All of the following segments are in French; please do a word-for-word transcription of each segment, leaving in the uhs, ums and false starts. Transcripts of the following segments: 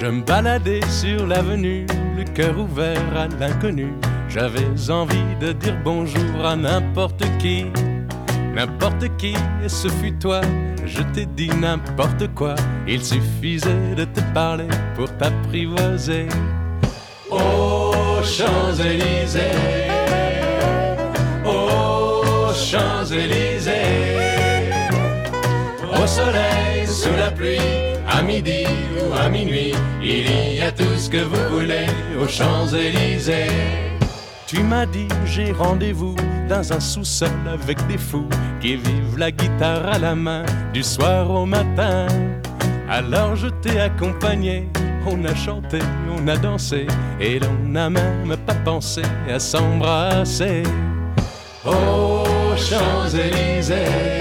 Je me baladais sur l'avenue, le cœur ouvert à l'inconnu. J'avais envie de dire bonjour à n'importe qui, n'importe qui, et ce fut toi. Je t'ai dit n'importe quoi, il suffisait de te parler pour t'apprivoiser. Aux Champs-Élysées, aux Champs-Élysées, au soleil, sous la pluie, à midi ou à minuit, il y a tout ce que vous voulez aux Champs-Élysées. Tu m'as dit j'ai rendez-vous dans un sous-sol avec des fous qui vivent la guitare à la main du soir au matin. Alors je t'ai accompagné, on a chanté, on a dansé et l'on n'a même pas pensé à s'embrasser. Aux Champs-Élysées,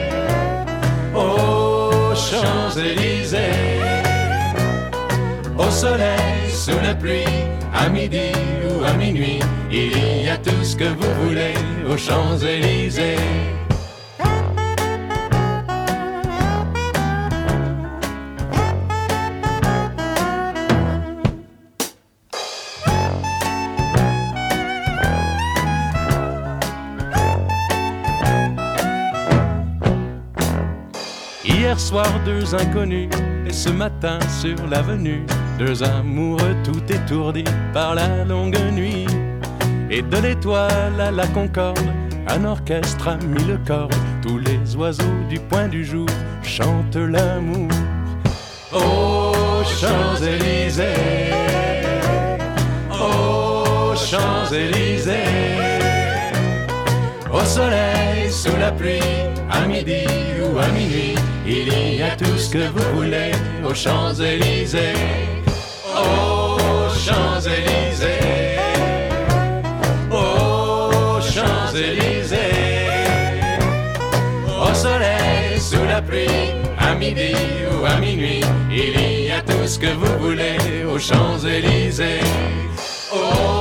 aux Champs-Élysées, au soleil, sous la pluie, à midi ou à minuit, il y a tout ce que vous voulez aux Champs-Élysées. Hier soir, deux inconnus, et ce matin sur l'avenue, deux amoureux tout étourdis par la longue nuit. Et de l'étoile à la Concorde, un orchestre a mis le cordes. Tous les oiseaux du point du jour chantent l'amour. Aux Champs-Élysées, aux Champs-Élysées, au soleil, sous la pluie, à midi ou à minuit, il y a tout ce que vous voulez aux Champs-Élysées. Aux Champs-Élysées, aux Champs-Élysées, au soleil, sous la pluie, à midi ou à minuit, il y a tout ce que vous voulez aux Champs-Élysées. Aux